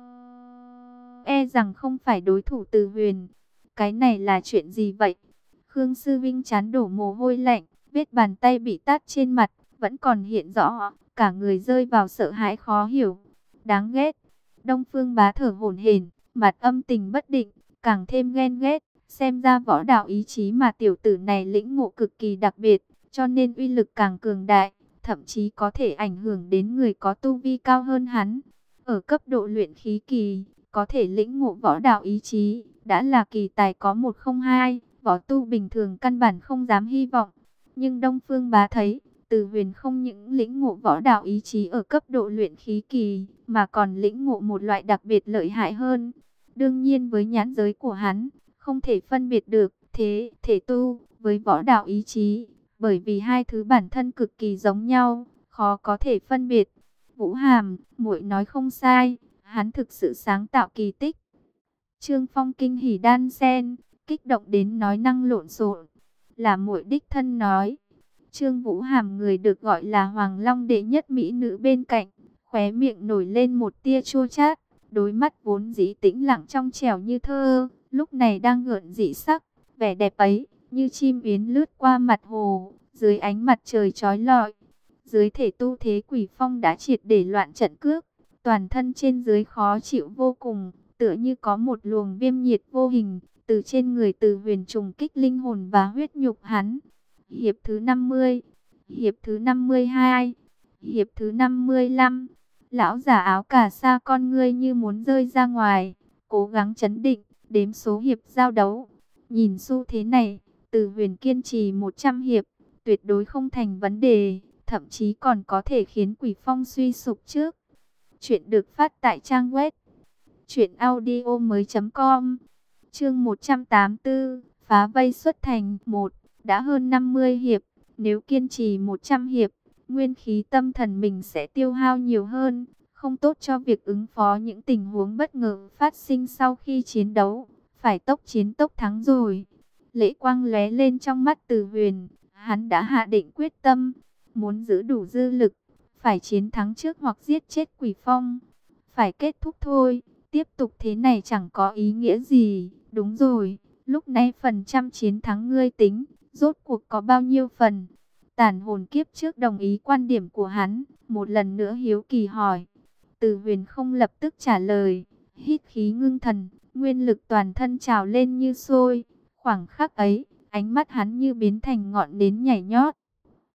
e rằng không phải đối thủ Từ Huyền. Cái này là chuyện gì vậy? Khương Sư Vinh chán đổ mồ hôi lạnh, vết bàn tay bị tát trên mặt vẫn còn hiện rõ, cả người rơi vào sợ hãi khó hiểu. Đáng ghét. Đông Phương Bá thở hổn hển, mặt âm tình bất định, càng thêm ghen ghét. Xem ra võ đạo ý chí mà tiểu tử này lĩnh ngộ cực kỳ đặc biệt, cho nên uy lực càng cường đại, thậm chí có thể ảnh hưởng đến người có tu vi cao hơn hắn. Ở cấp độ luyện khí kỳ, có thể lĩnh ngộ võ đạo ý chí, đã là kỳ tài có một không hai, võ tu bình thường căn bản không dám hy vọng. Nhưng Đông Phương Bá thấy, Từ Huyền không những lĩnh ngộ võ đạo ý chí ở cấp độ luyện khí kỳ, mà còn lĩnh ngộ một loại đặc biệt lợi hại hơn. Đương nhiên với nhãn giới của hắn, không thể phân biệt được thế thể tu với võ đạo ý chí, bởi vì hai thứ bản thân cực kỳ giống nhau, khó có thể phân biệt. Vũ Hàm, muội nói không sai, hắn thực sự sáng tạo kỳ tích. Trương Phong kinh hỉ đan sen, kích động đến nói năng lộn xộn. Là muội đích thân nói. Trương Vũ Hàm, người được gọi là Hoàng Long đệ nhất mỹ nữ bên cạnh, khóe miệng nổi lên một tia chua chát, đôi mắt vốn dĩ tĩnh lặng trong trẻo như thơ, lúc này đang gợn dị sắc, vẻ đẹp ấy như chim yến lướt qua mặt hồ, dưới ánh mặt trời chói lọi. Dưới thể tu thế Quỷ Phong đã triệt để loạn trận cước, toàn thân trên dưới khó chịu vô cùng, tựa như có một luồng viêm nhiệt vô hình từ trên người Từ Huyền trùng kích linh hồn và huyết nhục hắn. Hiệp thứ năm mươi, hiệp thứ năm mươi hai, hiệp thứ năm mươi lăm. Lão giả áo cà sa con ngươi như muốn rơi ra ngoài, cố gắng trấn định, đếm số hiệp giao đấu. Nhìn xu thế này, Từ Huyền kiên trì một trăm hiệp, tuyệt đối không thành vấn đề, thậm chí còn có thể khiến Quỷ Phong suy sụp trước. Chuyện được phát tại trang web truyện audio mới chấm com. Chương một trăm tám mươi tư, phá vây xuất thành. Một, đã hơn năm mươi hiệp, nếu kiên trì một trăm hiệp, nguyên khí tâm thần mình sẽ tiêu hao nhiều hơn, không tốt cho việc ứng phó những tình huống bất ngờ phát sinh sau khi chiến đấu. Phải tốc chiến tốc thắng rồi. Lễ quang lóe lên trong mắt Từ Huyền, hắn đã hạ định quyết tâm, muốn giữ đủ dư lực, phải chiến thắng trước hoặc giết chết Quỷ Phong. Phải kết thúc thôi, tiếp tục thế này chẳng có ý nghĩa gì. Đúng rồi, lúc này phần trăm chiến thắng ngươi tính, rốt cuộc có bao nhiêu phần? Tàn hồn kiếp trước đồng ý quan điểm của hắn, một lần nữa hiếu kỳ hỏi. Từ Huyền không lập tức trả lời, hít khí ngưng thần, nguyên lực toàn thân trào lên như sôi. Khoảng khắc ấy, ánh mắt hắn như biến thành ngọn nến nhảy nhót,